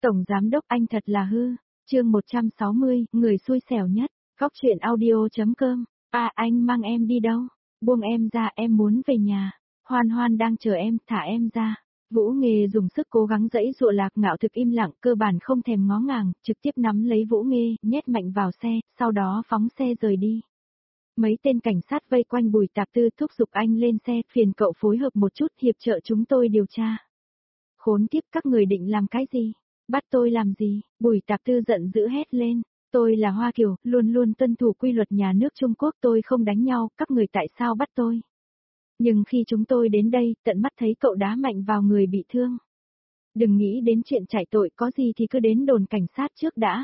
Tổng giám đốc anh thật là hư. Chương 160, người xui xẻo nhất. Góc truyện audio.com. À, anh mang em đi đâu? Buông em ra, em muốn về nhà. Hoan Hoan đang chờ em, thả em ra. Vũ Nghê dùng sức cố gắng giãy giụa. Lạc Ngạo thực im lặng, cơ bản không thèm ngó ngàng, trực tiếp nắm lấy Vũ Nghê, nhét mạnh vào xe, sau đó phóng xe rời đi. Mấy tên cảnh sát vây quanh Bùi Tạp Tư thúc giục anh lên xe, phiền cậu phối hợp một chút, hiệp trợ chúng tôi điều tra. Khốn kiếp, các người định làm cái gì? Bắt tôi làm gì? Bùi Tạp Tư giận dữ hét lên. Tôi là Hoa Kiều, luôn luôn tuân thủ quy luật nhà nước Trung Quốc, tôi không đánh nhau, các người tại sao bắt tôi? Nhưng khi chúng tôi đến đây, tận mắt thấy cậu đá mạnh vào người bị thương. Đừng nghĩ đến chuyện chạy tội, có gì thì cứ đến đồn cảnh sát trước đã.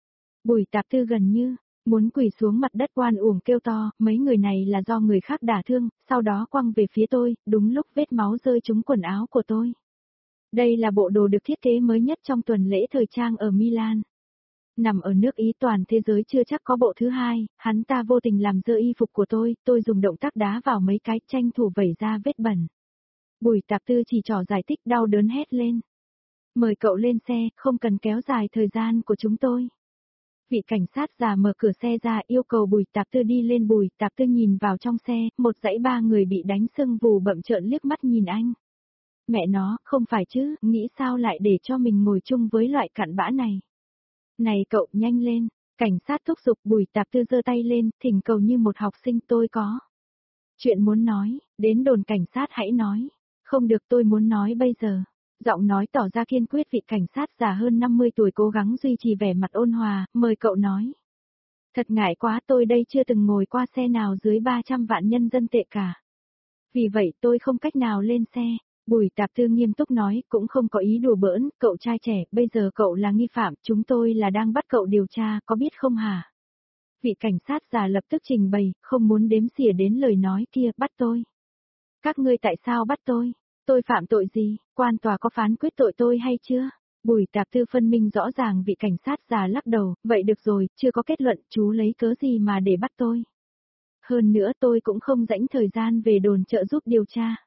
Bùi Tạp Tư gần như muốn quỳ xuống mặt đất oan uổng kêu to, mấy người này là do người khác đả thương, sau đó quăng về phía tôi, đúng lúc vết máu rơi trúng quần áo của tôi. Đây là bộ đồ được thiết kế mới nhất trong tuần lễ thời trang ở Milan. Nằm ở nước Ý, toàn thế giới chưa chắc có bộ thứ hai, hắn ta vô tình làm dơ y phục của tôi dùng động tác đá vào mấy cái, tranh thủ vẩy ra vết bẩn. Bùi Tạp Tư chỉ trỏ giải thích, đau đớn hét lên. Mời cậu lên xe, không cần kéo dài thời gian của chúng tôi. Vị cảnh sát già mở cửa xe ra, yêu cầu Bùi Tạp Tư đi lên. Bùi Tạp Tư nhìn vào trong xe, một dãy ba người bị đánh sưng vù bậm trợn liếc mắt nhìn anh. Mẹ nó, không phải chứ, nghĩ sao lại để cho mình ngồi chung với loại cặn bã này. Này cậu, nhanh lên, cảnh sát thúc giục. Bùi Tạp Tư giơ tay lên, thỉnh cầu như một học sinh, tôi có chuyện muốn nói, đến đồn cảnh sát hãy nói. Không được, tôi muốn nói bây giờ. Giọng nói tỏ ra kiên quyết. Vị cảnh sát già hơn 50 tuổi cố gắng duy trì vẻ mặt ôn hòa, mời cậu nói. Thật ngại quá, tôi đây chưa từng ngồi qua xe nào dưới 300 vạn nhân dân tệ cả. Vì vậy tôi không cách nào lên xe. Bùi Tạp Tư nghiêm túc nói, cũng không có ý đùa bỡn, cậu trai trẻ, bây giờ cậu là nghi phạm, chúng tôi là đang bắt cậu điều tra, có biết không hả? Vị cảnh sát già lập tức trình bày, không muốn đếm xỉa đến lời nói kia, bắt tôi. Các ngươi tại sao bắt tôi? Tôi phạm tội gì? Quan tòa có phán quyết tội tôi hay chưa? Bùi Tạp Tư phân minh rõ ràng. Vị cảnh sát già lắc đầu, vậy được rồi, chưa có kết luận, chú lấy cớ gì mà để bắt tôi? Hơn nữa tôi cũng không rảnh thời gian về đồn trợ giúp điều tra.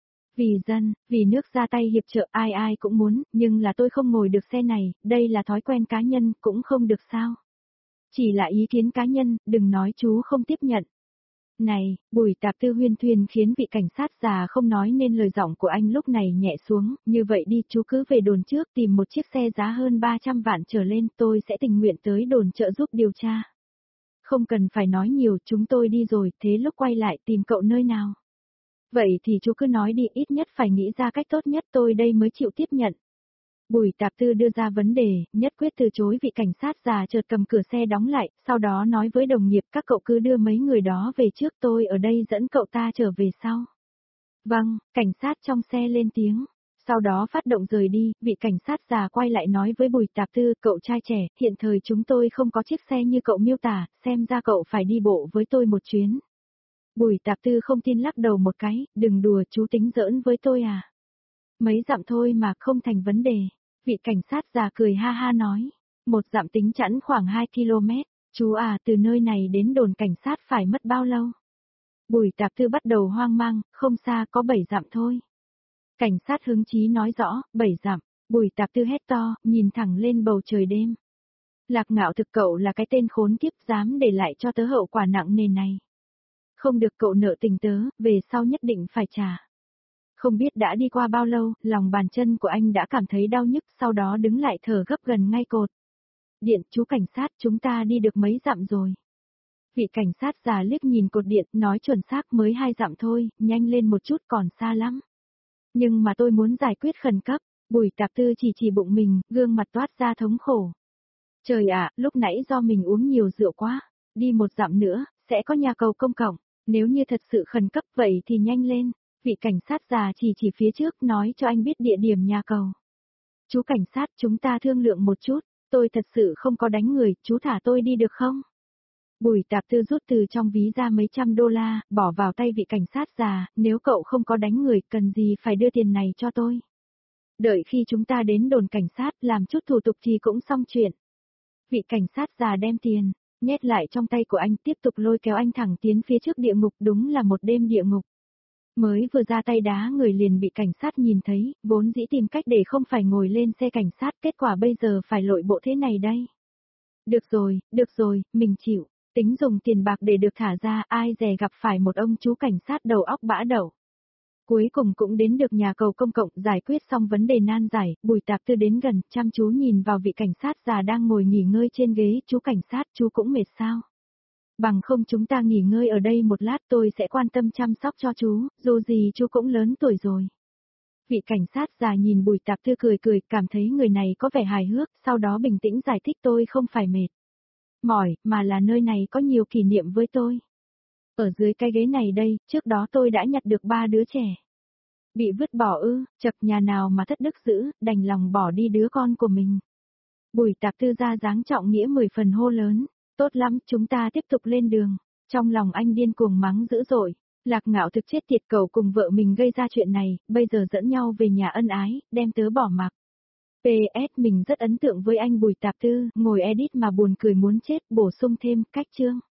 Vì dân, vì nước ra tay hiệp trợ, ai ai cũng muốn, nhưng là tôi không ngồi được xe này, đây là thói quen cá nhân, cũng không được sao. Chỉ là ý kiến cá nhân, đừng nói chú không tiếp nhận. Này, Bùi Tạp Tư huyên thuyên khiến vị cảnh sát già không nói nên lời. Giọng của anh lúc này nhẹ xuống, như vậy đi, chú cứ về đồn trước tìm một chiếc xe giá hơn 300 vạn trở lên, tôi sẽ tình nguyện tới đồn trợ giúp điều tra. Không cần phải nói nhiều, chúng tôi đi rồi, thế lúc quay lại tìm cậu nơi nào? Vậy thì chú cứ nói đi, ít nhất phải nghĩ ra cách tốt nhất, tôi đây mới chịu tiếp nhận. Bùi Tạp Tư đưa ra vấn đề, nhất quyết từ chối. Vị cảnh sát già chợt cầm cửa xe đóng lại, sau đó nói với đồng nghiệp, các cậu cứ đưa mấy người đó về trước, tôi ở đây dẫn cậu ta trở về sau. Vâng, cảnh sát trong xe lên tiếng. Sau đó phát động rời đi. Vị cảnh sát già quay lại nói với Bùi Tạp Tư, cậu trai trẻ, hiện thời chúng tôi không có chiếc xe như cậu miêu tả, xem ra cậu phải đi bộ với tôi một chuyến. Bùi Tạp Tư không tin lắc đầu một cái, đừng đùa, chú tính giỡn với tôi à? Mấy dặm thôi mà, không thành vấn đề. Vị cảnh sát già cười ha ha nói, một dặm tính chẵn khoảng 2 km, chú à, từ nơi này đến đồn cảnh sát phải mất bao lâu? Bùi Tạp Tư bắt đầu hoang mang, không xa, có 7 dặm thôi. Cảnh sát hứng chí nói rõ, 7 dặm. Bùi Tạp Tư hét to, nhìn thẳng lên bầu trời đêm. Lạc Ngạo thực, cậu là cái tên khốn kiếp, dám để lại cho tớ hậu quả nặng nề này. Không được, cậu nợ tình tớ, về sau nhất định phải trả. Không biết đã đi qua bao lâu, lòng bàn chân của anh đã cảm thấy đau nhức, sau đó đứng lại thở gấp gần ngay cột điện. Chú cảnh sát, chúng ta đi được mấy dặm rồi? Vị cảnh sát già liếc nhìn cột điện, nói chuẩn xác, mới 2 dặm thôi, nhanh lên một chút, còn xa lắm. Nhưng mà tôi muốn giải quyết khẩn cấp. Bùi Tạp Tư chỉ bụng mình, gương mặt toát ra thống khổ. Trời ạ, lúc nãy do mình uống nhiều rượu quá, đi 1 dặm nữa, sẽ có nhà cầu công cộng, nếu như thật sự khẩn cấp vậy thì nhanh lên. Vị cảnh sát già chỉ phía trước, nói cho anh biết địa điểm nhà cầu. Chú cảnh sát, chúng ta thương lượng một chút, tôi thật sự không có đánh người, chú thả tôi đi được không? Bùi Tạp Tư rút từ trong ví ra mấy trăm đô la, bỏ vào tay vị cảnh sát già, nếu cậu không có đánh người, cần gì phải đưa tiền này cho tôi? Đợi khi chúng ta đến đồn cảnh sát, làm chút thủ tục thì cũng xong chuyện. Vị cảnh sát già đem tiền, nhét lại trong tay của anh, tiếp tục lôi kéo anh thẳng tiến phía trước địa ngục, đúng là một đêm địa ngục. Mới vừa ra tay đá người liền bị cảnh sát nhìn thấy, vốn dĩ tìm cách để không phải ngồi lên xe cảnh sát, kết quả bây giờ phải lội bộ thế này đây. Được rồi, mình chịu, tính dùng tiền bạc để được thả ra, ai dè gặp phải một ông chú cảnh sát đầu óc bã đậu. Cuối cùng cũng đến được nhà cầu công cộng, giải quyết xong vấn đề nan giải, Bùi Tạp Tư đến gần, chăm chú nhìn vào vị cảnh sát già đang ngồi nghỉ ngơi trên ghế, chú cảnh sát, chú cũng mệt sao? Bằng không chúng ta nghỉ ngơi ở đây một lát, tôi sẽ quan tâm chăm sóc cho chú, dù gì chú cũng lớn tuổi rồi. Vị cảnh sát già nhìn Bùi Tạp Tư cười cười, cảm thấy người này có vẻ hài hước, sau đó bình tĩnh giải thích tôi không phải mệt mỏi, mà là nơi này có nhiều kỷ niệm với tôi. Ở dưới cái ghế này đây, trước đó tôi đã nhặt được 3 đứa trẻ. Bị vứt bỏ ư, chật nhà nào mà thất đức dữ, đành lòng bỏ đi đứa con của mình. Bùi Tạp Tư ra dáng trọng nghĩa 10 phần hô lớn, tốt lắm, chúng ta tiếp tục lên đường. Trong lòng anh điên cuồng mắng dữ dội, Lạc Ngạo thực chết tiệt, cậu cùng vợ mình gây ra chuyện này, bây giờ dẫn nhau về nhà ân ái, đem tớ bỏ mặc. PS mình rất ấn tượng với anh Bùi Tạp Tư, ngồi edit mà buồn cười muốn chết, bổ sung thêm, cách chương.